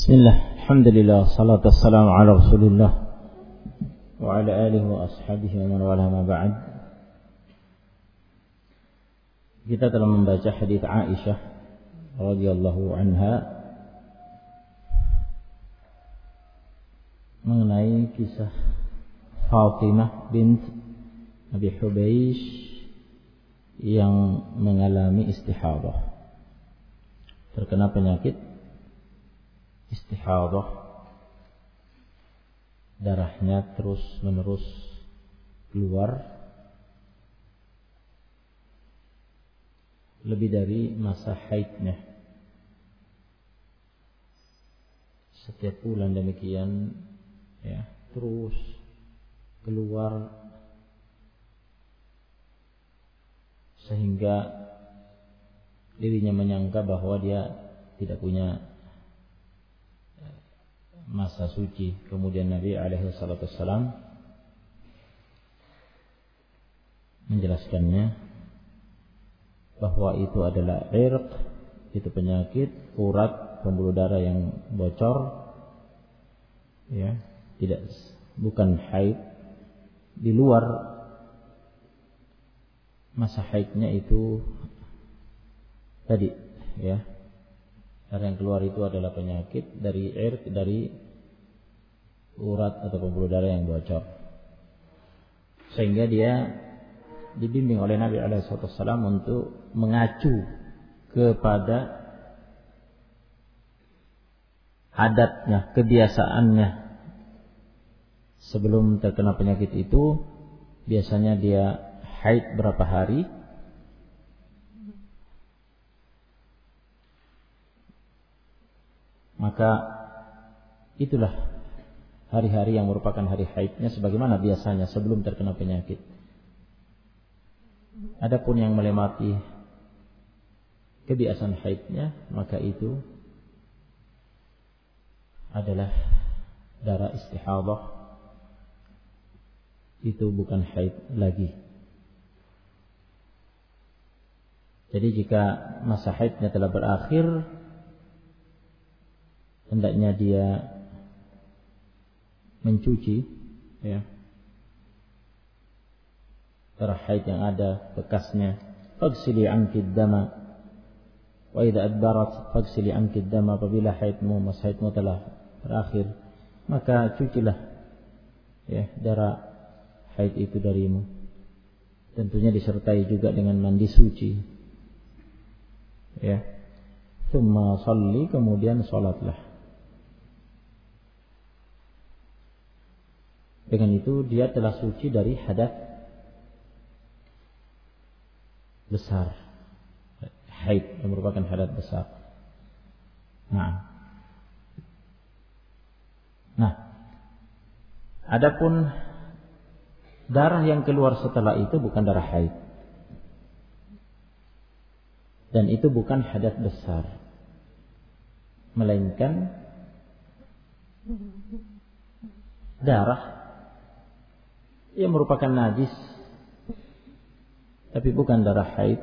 Bismillah, alhamdulillah, salatu wassalamu ala rasulillah wa ala alihi wa ashabihi wa man wala ma ba'd. Kita telah membaca hadis Aisyah radhiyallahu anha mengenai kisah Fatimah bint Abi Hubeish yang mengalami istihadah, terkena penyakit istihadah, darahnya terus menerus keluar lebih dari masa haidnya. Setiap bulan demikian, ya, terus keluar sehingga dirinya menyangka bahwa dia tidak punya masa suci. Kemudian Nabi alaihi salatu wassalam menjelaskannya bahwa itu adalah irq, itu penyakit urat pembuluh darah yang bocor, ya, bukan haid. Di luar masa haidnya itu tadi, ya, darah yang keluar itu adalah penyakit dari irq, dari urat atau pembuluh darah yang bocor, sehingga dia dibimbing oleh Nabi SAW untuk mengacu kepada adatnya, kebiasaannya. Sebelum terkena penyakit itu, biasanya dia haid berapa hari, maka itulah hari-hari yang merupakan hari haidnya sebagaimana biasanya sebelum terkena penyakit. Adapun yang melewati kebiasaan haidnya, maka itu adalah darah istihadah, itu bukan haid lagi. Jadi jika masa haidnya telah berakhir, hendaknya dia mencuci, ya, darah haid yang ada bekasnya. Faghsili anki dama wa idza adbarat faghsili anki dama. Apabila masa haidmu telah berakhir, maka cucilah, ya, darah haid itu darimu. Tentunya disertai juga dengan mandi suci, ya. Tsumma shalli, kemudian salatlah. Dengan itu dia telah suci dari hadas besar, haid yang merupakan hadas besar. Nah, adapun darah yang keluar setelah itu bukan darah haid, dan itu bukan hadas besar, melainkan darah yang merupakan najis, tapi bukan darah haid.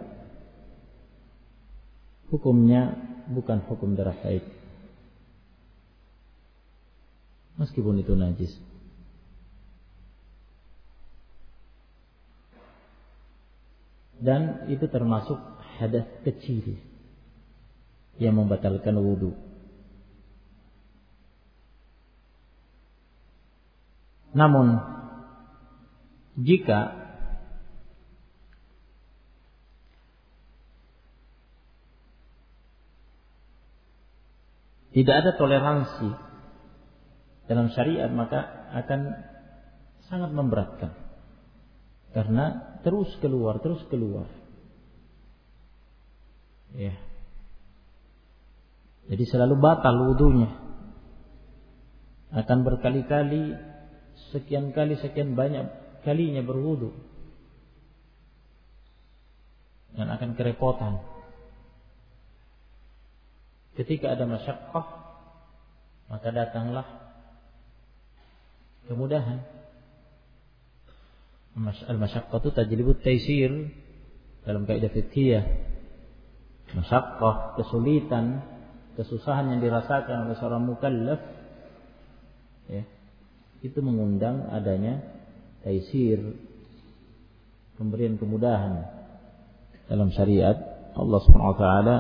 Hukumnya bukan hukum darah haid, meskipun itu najis. Dan itu termasuk hadas kecil yang membatalkan wudu. Namun jika tidak ada toleransi dalam syariat, maka akan sangat memberatkan, karena terus keluar, ya. Jadi selalu batal wudunya, akan berkali-kali, sekian banyak kalinya berwudu, dan akan kerepotan. Ketika ada masyaqqah, maka datanglah kemudahan. Al-masyaqqatu tajlibut taysir dalam kaidah fiqhiyah. Masyaqqah, kesulitan, kesusahan yang dirasakan oleh seorang mukallaf, ya, itu mengundang adanya taisir, pemberian kemudahan dalam syariat Allah Subhanahu wa taala.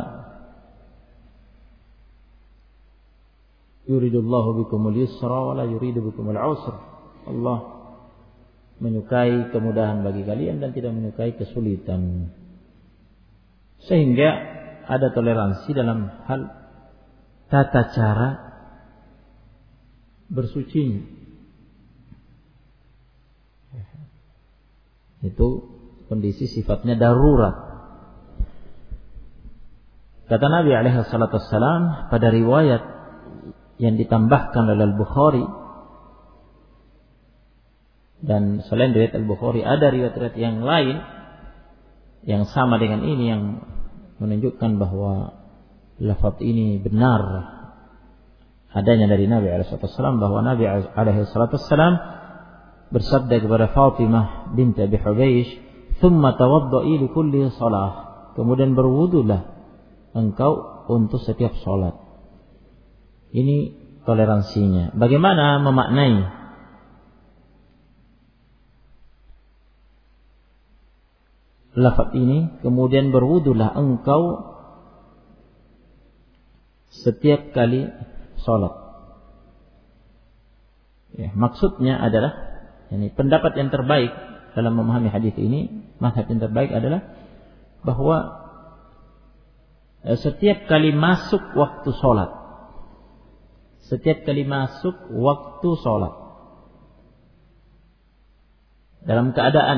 Yuridullahu bikumul yusra wa la yuridu bikumul usra. Allah menyukai kemudahan bagi kalian dan tidak menyukai kesulitan. Sehingga ada toleransi dalam hal tata cara bersuci. Itu kondisi sifatnya darurat. Kata Nabi alaihi salatu wassalam pada riwayat yang ditambahkan oleh Al-Bukhari, dan selain riwayat Al-Bukhari ada riwayat yang lain yang sama dengan ini yang menunjukkan bahwa lafaz ini benar adanya dari Nabi alaihi salatu wassalam, bahwa Nabi alaihi salatu wassalam bersabda kepada Fatimah binti Abi Hubaysh, "Tsumma tawadda'i li kulli shalah." Kemudian berwudulah engkau untuk setiap salat. Ini toleransinya. Bagaimana memaknai lafaz ini? Kemudian berwudulah engkau setiap kali salat. Ya, maksudnya adalah, ini pendapat yang terbaik dalam memahami hadis ini, mazhab yang terbaik adalah bahwa setiap kali masuk waktu salat, setiap kali masuk waktu salat dalam keadaan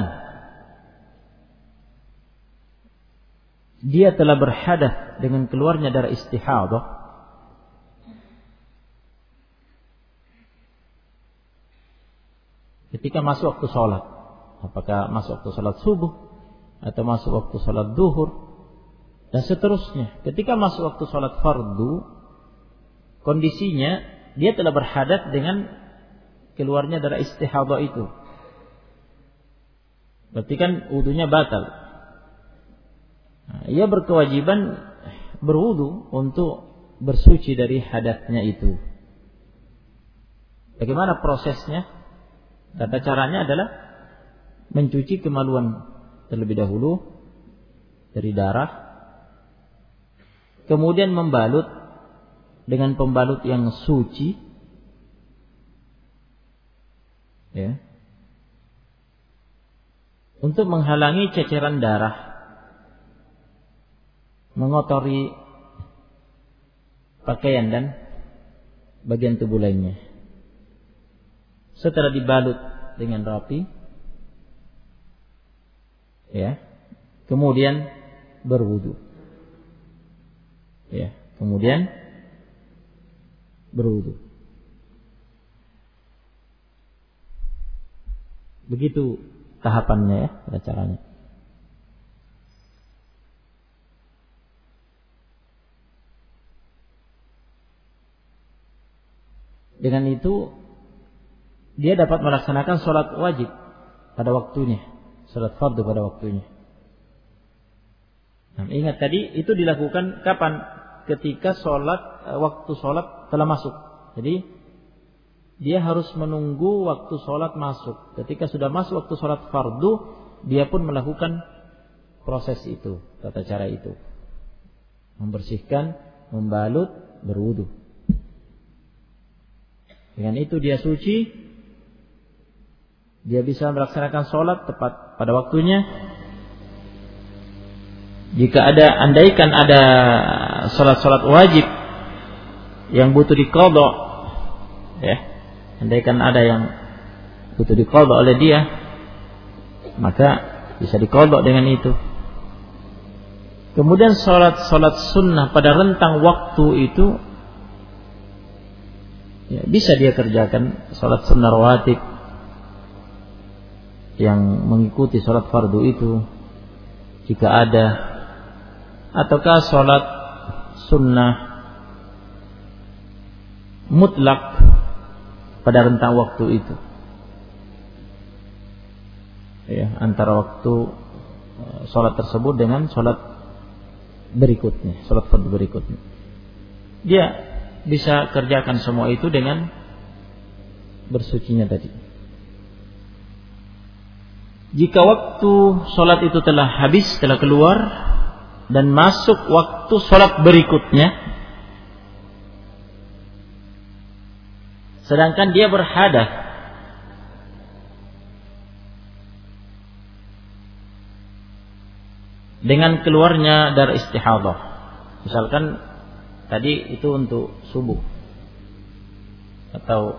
dia telah berhadath dengan keluarnya darah istihadah, ketika masuk waktu salat, apakah masuk waktu salat subuh atau masuk waktu salat zuhur dan seterusnya, ketika masuk waktu salat fardu, kondisinya dia telah berhadath dengan keluarnya darah istihadah itu, berarti kan wudunya batal. Nah, ia berkewajiban berwudu untuk bersuci dari hadatsnya itu. Bagaimana prosesnya? Tata caranya adalah mencuci kemaluan terlebih dahulu dari darah, kemudian membalut dengan pembalut yang suci, ya, untuk menghalangi ceceran darah mengotori pakaian dan bagian tubuh lainnya. Setelah dibalut dengan rapi, ya, kemudian berwudu, ya, kemudian berwudu. Begitu tahapannya, ya, caranya. Dengan itu dia dapat melaksanakan sholat wajib pada waktunya, sholat fardu pada waktunya. Nah, ingat tadi itu dilakukan kapan? Ketika waktu sholat telah masuk. Jadi dia harus menunggu waktu sholat masuk. Ketika sudah masuk waktu sholat fardu, dia pun melakukan proses itu, tata cara itu, membersihkan, membalut, berwudu. Dengan itu dia suci, dia bisa melaksanakan sholat tepat pada waktunya. Jika andaikan ada sholat-sholat wajib yang butuh diqadha, ya, andaikan ada yang butuh diqadha oleh dia, maka bisa diqadha dengan itu. Kemudian sholat sunnah pada rentang waktu itu, ya, bisa dia kerjakan sholat sunnah rawatib yang mengikuti sholat fardu itu jika ada, ataukah sholat sunnah mutlak pada rentang waktu itu, ya, antara waktu sholat tersebut dengan sholat berikutnya, sholat fardu berikutnya. dia bisa kerjakan semua itu dengan bersucinya tadi. Jika waktu sholat itu telah habis, telah keluar, dan masuk waktu sholat berikutnya, sedangkan dia berhadas, dengan keluarnya darah istihadah, misalkan tadi itu untuk subuh atau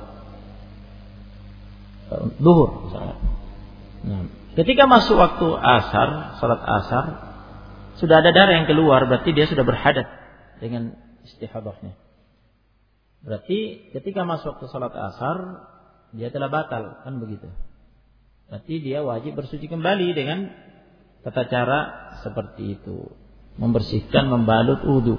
duhur misalnya. Nah, ketika masuk waktu asar, salat asar, sudah ada darah yang keluar, berarti dia sudah berhadas dengan istihadahnya. Berarti ketika masuk waktu salat asar, dia telah batal, kan begitu. Berarti dia wajib bersuci kembali dengan tata cara seperti itu, membersihkan, membalut wudu.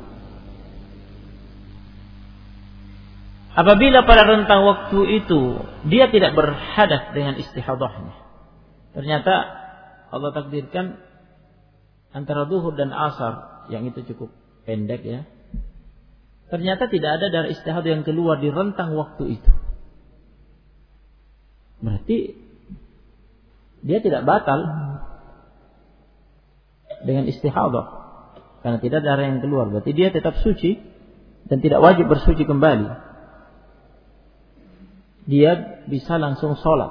Apabila pada rentang waktu itu dia tidak berhadas dengan istihadahnya, ternyata Allah takdirkan antara zuhur dan asar yang itu cukup pendek ya, ternyata tidak ada darah istihadah yang keluar di rentang waktu itu, berarti dia tidak batal dengan istihadah karena tidak ada darah yang keluar, berarti dia tetap suci dan tidak wajib bersuci kembali. Dia bisa langsung sholat,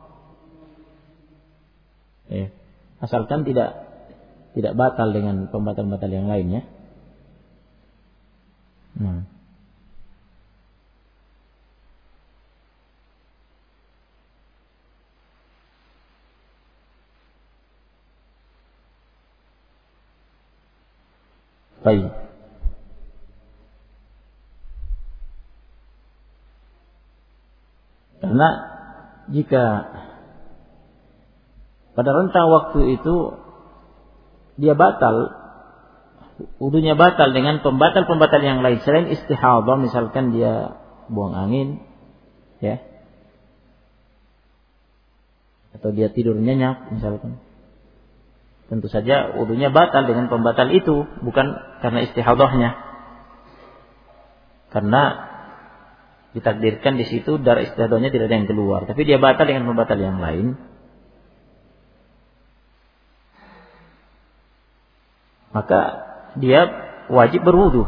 asalkan tidak batal dengan pembatal-batal yang lainnya. Baik. Karena jika pada rentang waktu itu dia batal, wudunya batal dengan pembatal-pembatal yang lain selain istihadah, misalkan dia buang angin, ya, atau dia tidur nyenyak, misalkan, tentu saja wudunya batal dengan pembatal itu, bukan karena istihadahnya, karena ditakdirkan di situ darah istihadahnya tidak ada yang keluar, tapi dia batal dengan pembatal yang lain. Maka dia wajib berwudu.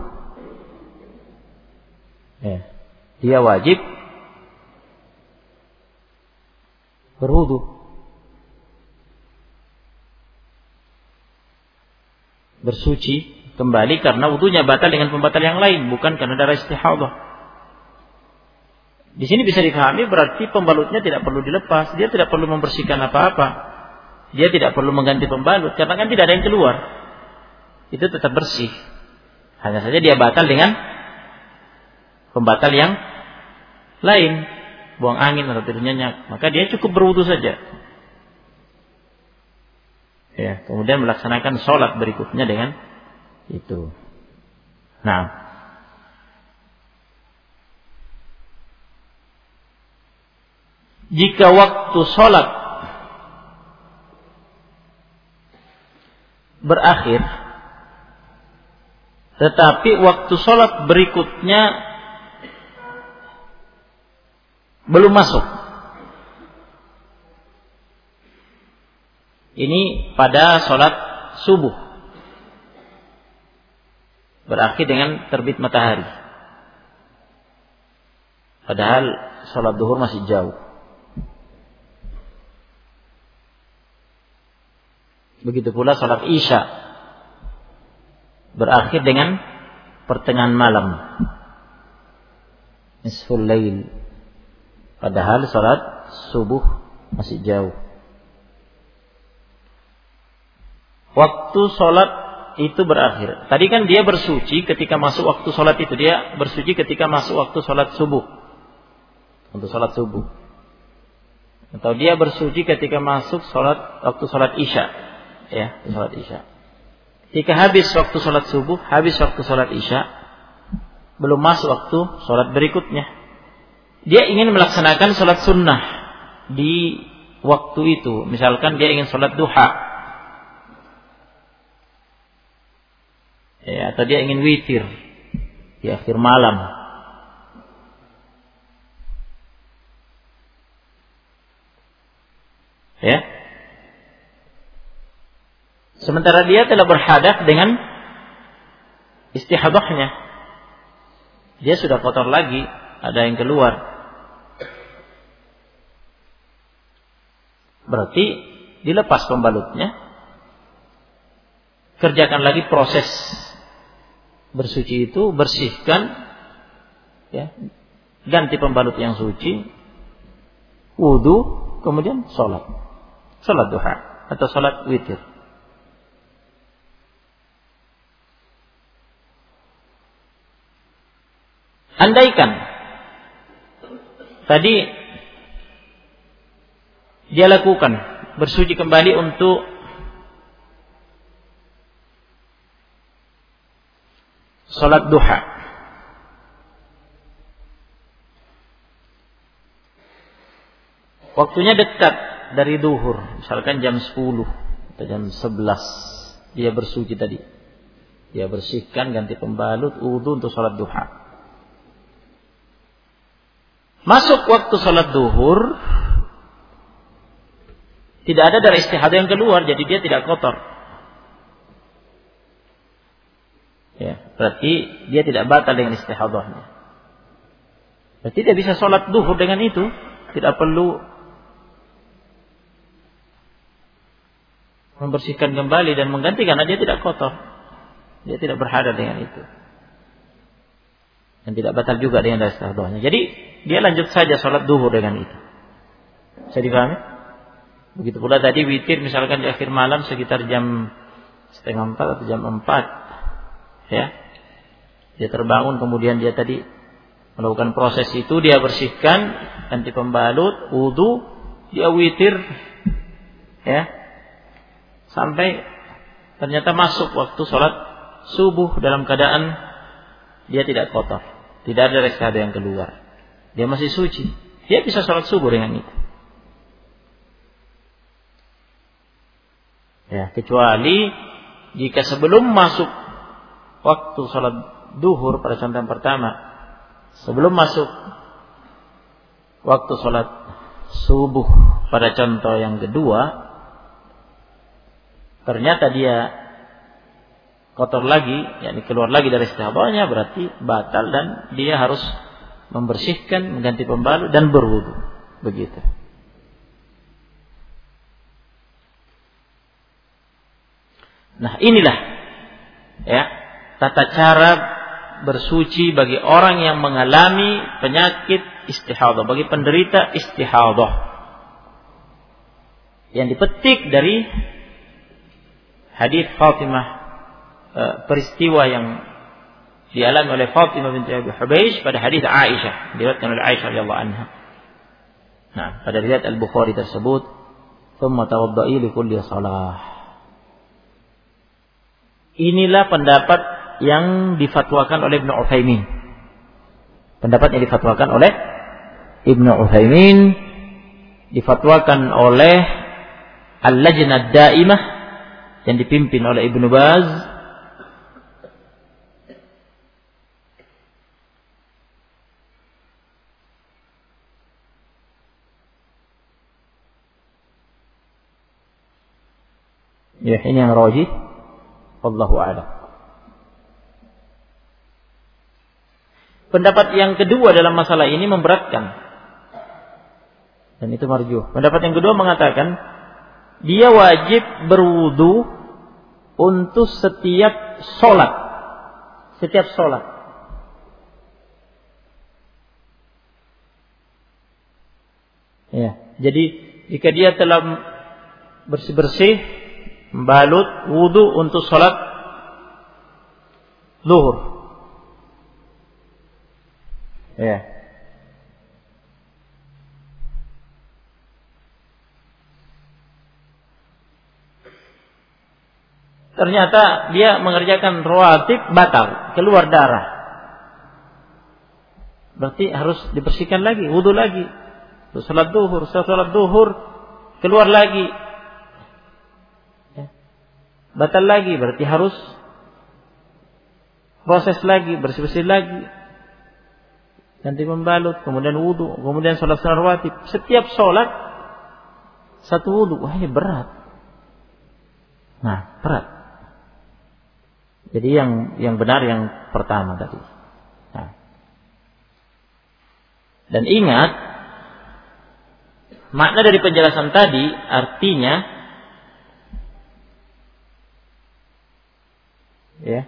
Dia wajib berwudu. Bersuci kembali karena wudunya batal dengan pembatal yang lain, bukan karena darah istihadah. Di sini bisa dipahami berarti pembalutnya tidak perlu dilepas, dia tidak perlu membersihkan apa-apa, dia tidak perlu mengganti pembalut karena kan tidak ada yang keluar, itu tetap bersih. Hanya saja dia batal dengan pembatal yang lain, buang angin atau tidur nyenyak, maka dia cukup berwudu saja. Ya, kemudian melaksanakan sholat berikutnya dengan itu. Nah, jika waktu sholat berakhir, tetapi waktu sholat berikutnya belum masuk, ini pada sholat subuh, berakhir dengan terbit matahari, padahal sholat duhur masih jauh. Begitu pula sholat isya berakhir dengan pertengahan malam, nisful lail, padahal sholat subuh masih jauh. Waktu sholat itu berakhir. Tadi kan dia bersuci ketika masuk waktu sholat itu, dia bersuci ketika masuk waktu sholat subuh, untuk sholat subuh, atau dia bersuci ketika masuk waktu sholat isya, ya, sholat isya. Jika habis waktu sholat subuh, habis waktu sholat isya, belum masuk waktu sholat berikutnya, dia ingin melaksanakan sholat sunnah di waktu itu. Misalkan dia ingin sholat duha, ya, atau dia ingin witir, di akhir malam. Ya. Sementara dia telah berhadas dengan istihadahnya. Dia sudah kotor lagi, ada yang keluar. Berarti dilepas pembalutnya. Kerjakan lagi proses bersuci itu, bersihkan, ya, ganti pembalut yang suci, wudu, kemudian sholat duha atau sholat witir. Andaikan tadi dia lakukan bersuci kembali untuk sholat duha, waktunya dekat dari duhur, misalkan jam 10 atau jam 11, dia bersuci tadi, dia bersihkan, ganti pembalut, wudu untuk sholat duha. Masuk waktu sholat duhur, tidak ada darah istihadah yang keluar, jadi dia tidak kotor. Ya, berarti dia tidak batal dengan istihadahnya. Berarti dia bisa sholat duhur dengan itu, tidak perlu membersihkan kembali dan mengganti karena dia tidak kotor. Dia tidak berhadas dengan itu. Dan tidak batal juga dengan darah istihadahnya. Jadi dia lanjut saja sholat duhur dengan itu. Bisa dipahami? Begitu pula tadi witir misalkan di akhir malam sekitar jam 3:30 atau jam 4. Ya. Dia terbangun kemudian dia tadi melakukan proses itu, dia bersihkan, ganti pembalut, wudu, dia witir. Ya. Sampai ternyata masuk waktu sholat subuh dalam keadaan dia tidak kotor, tidak ada istihadah yang keluar, dia masih suci, dia bisa sholat subuh dengan itu. Ya, kecuali jika sebelum masuk waktu sholat duhur pada contoh yang pertama, sebelum masuk waktu sholat subuh pada contoh yang kedua, ternyata dia kotor lagi, yakni keluar lagi dari istihadahnya, berarti batal dan dia harus membersihkan, mengganti pembalut dan berwudu. Begitu. Nah, inilah ya tata cara bersuci bagi orang yang mengalami penyakit istihadah, bagi penderita istihadah. Yang dipetik dari hadis Fatimah, peristiwa yang dialami oleh Fatimah binti Abi Hubaysh pada hadis Aisyah, diriwayatkan oleh Aisyah radhiyallahu anha. Nah, pada riwayat Al-Bukhari tersebut, "Tsumma tawadda'i li kulli shalah." Inilah pendapat yang difatwakan oleh Ibnu Utsaimin. Pendapat yang difatwakan oleh Ibnu Utsaimin, difatwakan oleh Al-Lajnah Daimah yang dipimpin oleh Ibnu Baz, ya ini yang rajih, wallahu a'lam. Pendapat yang kedua dalam masalah ini memberatkan, dan itu marjuh. Pendapat yang kedua mengatakan dia wajib berwudu untuk setiap sholat. Setiap sholat. Ya, jadi jika dia telah bersih-bersih, membalut, wudu untuk sholat zuhur. Ya. Ternyata dia mengerjakan rawatib, batal, keluar darah. Berarti harus dibersihkan lagi, wudu lagi. Salat duhur, salat duhur, keluar lagi. Ya. Batal lagi, berarti harus proses lagi, bersih-bersih lagi, ganti pembalut, kemudian wudu, kemudian sholat sunnah rawatib. Setiap sholat satu wudu, wah ini berat. Nah, berat. Jadi yang benar yang pertama tadi. Nah. Dan ingat, makna dari penjelasan tadi artinya ya,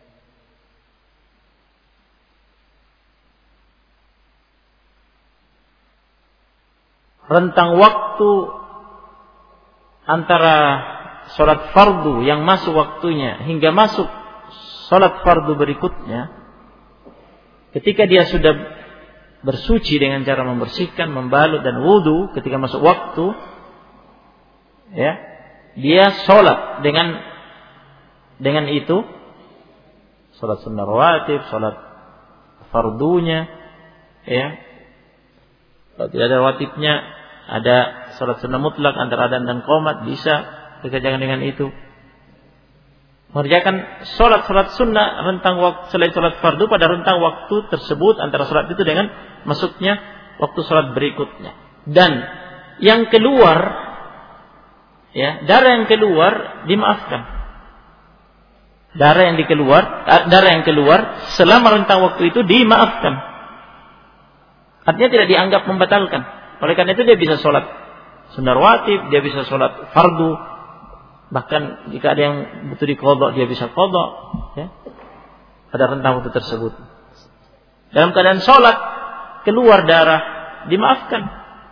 rentang waktu antara sholat fardu yang masuk waktunya hingga masuk sholat fardu berikutnya, ketika dia sudah bersuci dengan cara membersihkan, membalut dan wudu, ketika masuk waktu, ya, dia sholat dengan itu, sholat sunnah rawatib, sholat fardunya, ya. Kalau tidak ada rawatibnya, ada sholat sunnah mutlak antara adzan dan qomat, bisa dikerjakan dengan itu. Mengerjakan sholat sunnah rentang waktu selain sholat fardu pada rentang waktu tersebut antara sholat itu dengan masuknya waktu sholat berikutnya. Dan yang keluar, ya, darah yang keluar dimaafkan. Darah yang keluar selama rentang waktu itu dimaafkan. Artinya tidak dianggap membatalkan. Oleh karena itu dia bisa sholat sunnah rawatib, dia bisa sholat fardu. Bahkan jika ada yang butuh diqadha, dia bisa qadha, ya, pada rentang waktu tersebut. Dalam keadaan sholat keluar darah dimaafkan,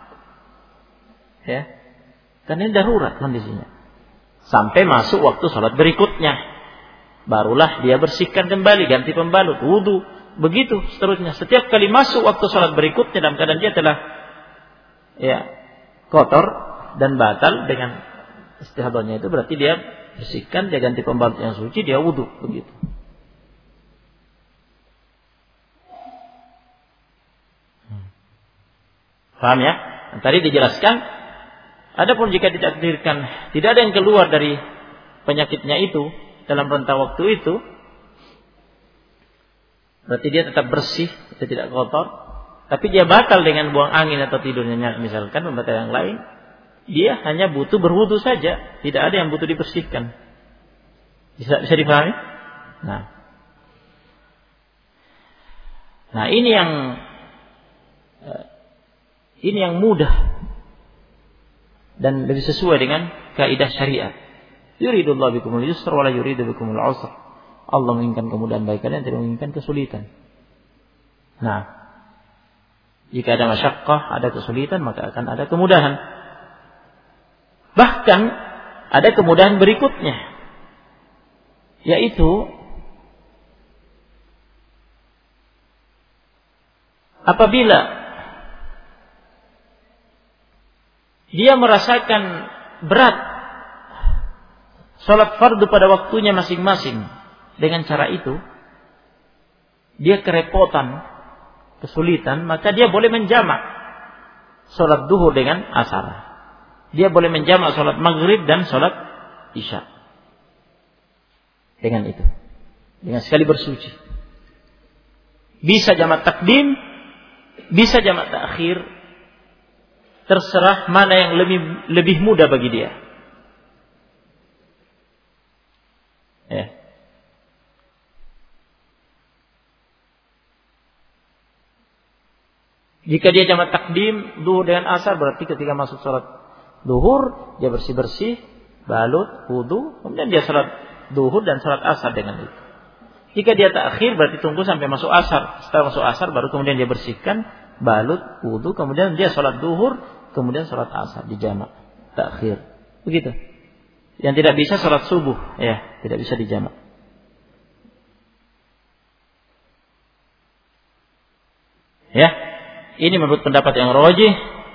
ya, karena ini darurat kondisinya. Sampai masuk waktu sholat berikutnya, barulah dia bersihkan kembali, ganti pembalut, wudu, begitu seterusnya. Setiap kali masuk waktu sholat berikutnya dalam keadaan dia telah, ya, kotor dan batal dengan istihadahnya, itu berarti dia bersihkan, dia ganti pembalut yang suci, dia wudu, begitu. Paham ya? Tadi dijelaskan, adapun jika ditakdirkan tidak ada yang keluar dari penyakitnya itu dalam rentang waktu itu, berarti dia tetap bersih, dia tidak kotor, tapi dia batal dengan buang angin atau tidurnya misalkan, membatal yang lain. Dia hanya butuh berwudu saja, tidak ada yang butuh dibersihkan. Bisa dipahami? Nah, ini yang mudah dan lebih sesuai dengan kaidah syariat. Yuridullahu bikumul yusra wa la yuridu bikumul usra. Allah menginginkan kemudahan bagi kalian, tidak menginginkan kesulitan. Nah, jika ada masyaqqah, ada kesulitan, maka akan ada kemudahan. Bahkan ada kemudahan berikutnya, yaitu apabila dia merasakan berat sholat fardu pada waktunya masing-masing, dengan cara itu dia kerepotan, kesulitan, maka dia boleh menjamak sholat duhur dengan asar. Dia boleh menjamak sholat maghrib dan sholat isya. Dengan itu, dengan sekali bersuci. Bisa jamak takdim, bisa jamak takhir. Terserah mana yang lebih mudah bagi dia. Ya. Jika dia jamak takdim duhur dengan asar, berarti ketika masuk sholat duhur dia bersih-bersih, balut, wudu, kemudian dia salat duhur dan salat asar dengan itu. Jika dia takhir, berarti tunggu sampai masuk asar. Setelah masuk asar baru kemudian dia bersihkan, balut, wudu, kemudian dia salat duhur, kemudian salat asar dijamak, takhir. Begitu. Yang tidak bisa salat subuh, ya, tidak bisa dijamak. Ya, ini menurut pendapat yang rajih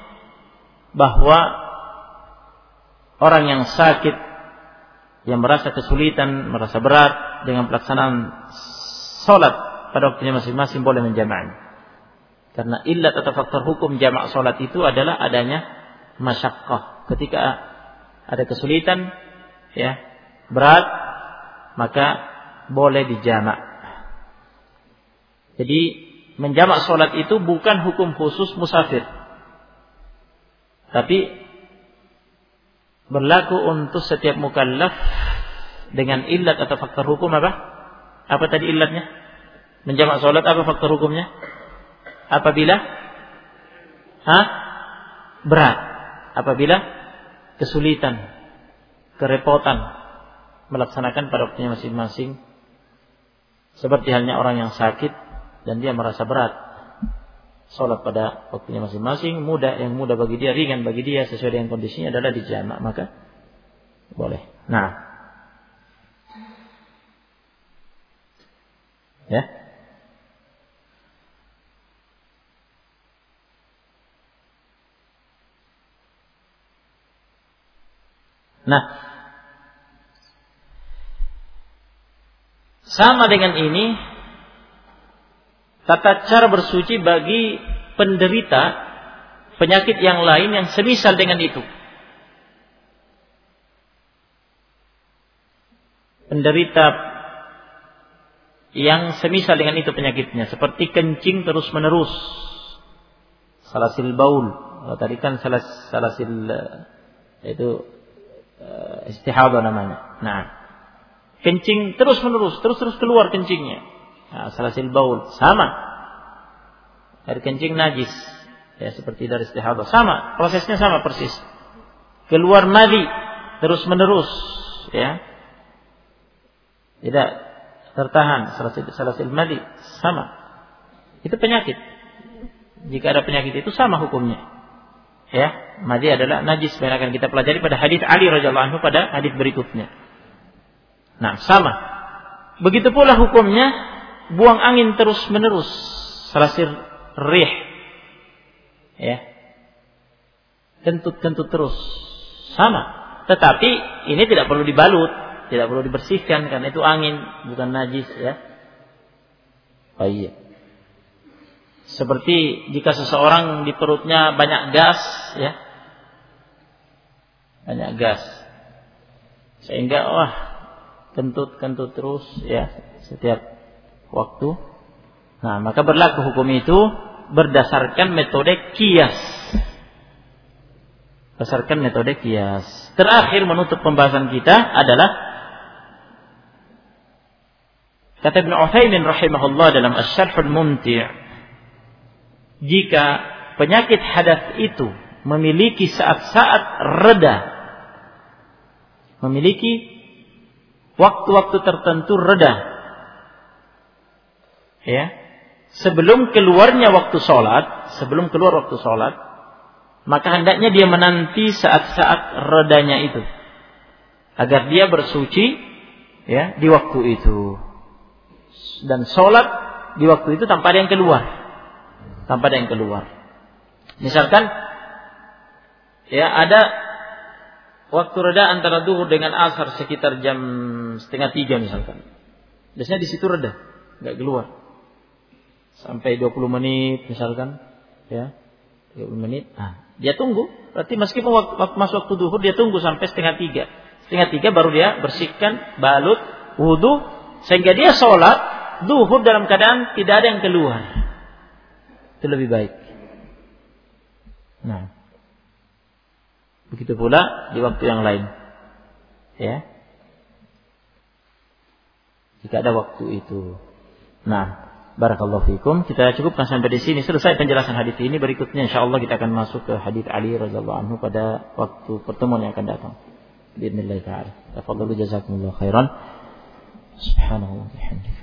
bahwa orang yang sakit, yang merasa kesulitan, merasa berat dengan pelaksanaan sholat pada waktunya masing-masing boleh menjamaknya. Karena illat atau faktor hukum jamak sholat itu adalah adanya masyaqqah. Ketika ada kesulitan, ya, berat, maka boleh dijamak. Jadi menjamak sholat itu bukan hukum khusus musafir, tapi berlaku untuk setiap mukallaf dengan illat atau faktor hukum apa? Apa tadi illatnya? Menjamak sholat apa faktor hukumnya? Apabila berat, apabila kesulitan, kerepotan melaksanakan pada waktunya masing-masing, seperti halnya orang yang sakit dan dia merasa berat sholat pada waktunya masing-masing, yang mudah bagi dia, ringan bagi dia sesuai dengan kondisinya adalah dijamak, maka boleh. Nah, ya. Nah, sama dengan ini tata cara bersuci bagi penderita penyakit yang lain yang semisal dengan itu. Penderita yang semisal dengan itu penyakitnya, seperti kencing terus menerus, salasil baul. Tadi kan salasil itu istihadah namanya. Nah, kencing terus menerus, terus keluar kencingnya. Nah, salasil baul sama. Air kencing najis, ya seperti dari istihadah, sama, prosesnya sama persis. Keluar madhi terus menerus, ya. Tidak tertahan, salasil madhi sama. Itu penyakit. Jika ada penyakit itu sama hukumnya. Ya, madhi adalah najis, yang akan kita pelajari pada hadis Ali radhiyallahu anhu pada hadis berikutnya. Nah, sama. Begitu pula hukumnya buang angin terus menerus, salasil rih. Ya. Kentut terus. Sama. Tetapi ini tidak perlu dibalut, tidak perlu dibersihkan karena itu angin, bukan najis, ya. Oh iya. Seperti jika seseorang di perutnya banyak gas, ya. Banyak gas. Sehingga kentut terus, ya, setiap waktu. Nah, maka berlaku hukum itu berdasarkan metode qiyas. Berdasarkan metode qiyas. Terakhir menutup pembahasan kita adalah kata Ibnu Utsaimin rahimahullah dalam Asy-Syarhul Mumti', jika penyakit hadas itu memiliki saat-saat reda, memiliki waktu-waktu tertentu reda, ya, sebelum keluar waktu sholat, maka hendaknya dia menanti saat-saat redanya itu, agar dia bersuci, ya, di waktu itu, dan sholat di waktu itu tanpa ada yang keluar. Misalkan, ya, ada waktu reda antara duhur dengan asar sekitar jam 2:30 misalkan. Biasanya di situ reda, nggak keluar. Sampai 20 menit misalkan, ya, 20 menit. Nah, dia tunggu. Berarti meskipun masuk waktu duhur, dia tunggu sampai 2:30. 2:30 baru dia bersihkan, balut, wudu, sehingga dia sholat duhur dalam keadaan tidak ada yang keluar. Itu lebih baik. Nah, begitu pula di waktu yang lain, ya, jika ada waktu itu. Nah, barakallahu fikum. Kita cukupkan sampai di sini. Selesai penjelasan hadis ini. Berikutnya insyaallah kita akan masuk ke hadis Ali radhiyallahu anhu pada waktu pertemuan yang akan datang. Bismillah taala. Tafadhalu jazakumullahu khairan. Subhanallah wa bihamdihi.